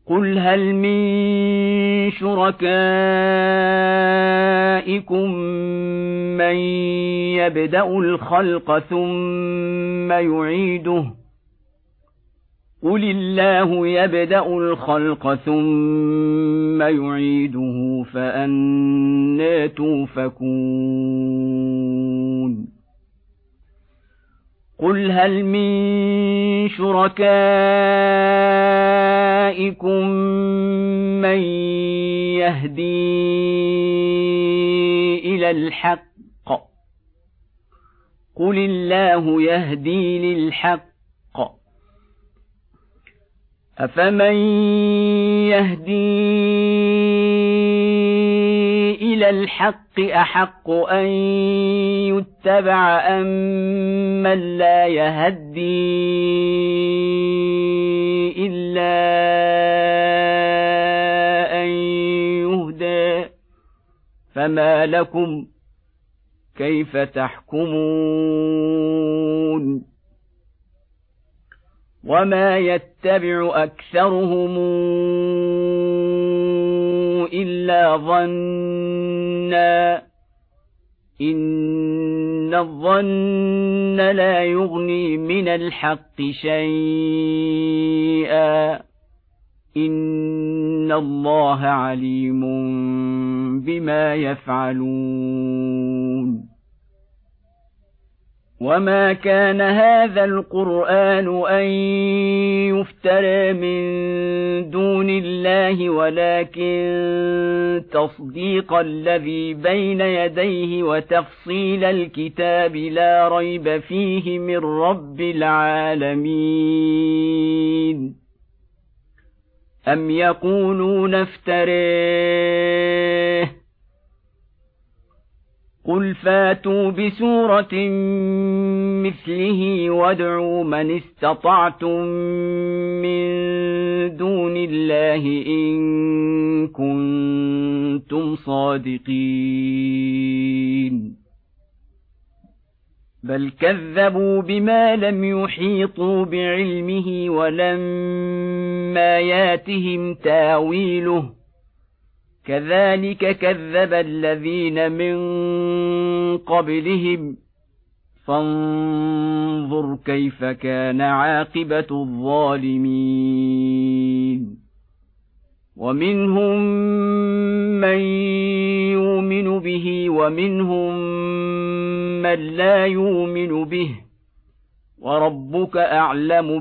قل هل من شركائكم من يبدأ الخلق ثم يعيده قل الله يبدأ الخلق ثم يعيده فأنى توفكون قل هل من شركائكم من يهدي إلى الحق قل الله يهدي للحق أفمن يهدي إلى الحق أحق أن يتبع أم من لا يهدي إلا أن يهدى فما لكم كيف تحكمون وما يتبع أكثرهم إلا ظنا إن الظن لا يغني من الحق شيئا إن الله عليم بما يفعلون وما كان هذا القرآن أن يفترى من دون الله ولكن تصديق الذي بين يديه وتفصيل الكتاب لا ريب فيه من رب العالمين أم يقولون افتريه قل فاتوا بسورة مثله وادعوا من استطعتم من دون الله إن كنتم صادقين بل كذبوا بما لم يحيطوا بعلمه ولما ياتهم تاويله كذلك كذب الذين من قبلهم فانظر كيف كان عاقبة الظالمين ومنهم من يؤمن به ومنهم من لا يؤمن به وربك أعلم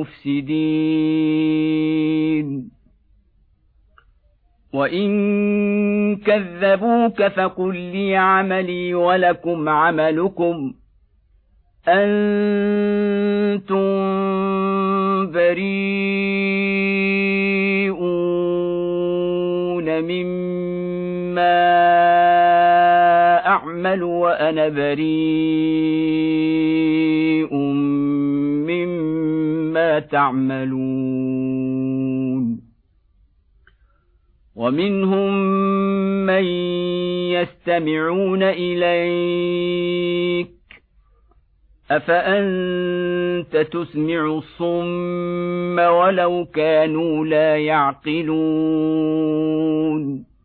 بالمفسدين وإن كذبوك فقل لي عملي ولكم عملكم أنتم بريئون مما أعمل وأنا بريء مما تعملون ومنهم من يستمعون إليك أفأنت تسمع الصم ولو كانوا لا يعقلون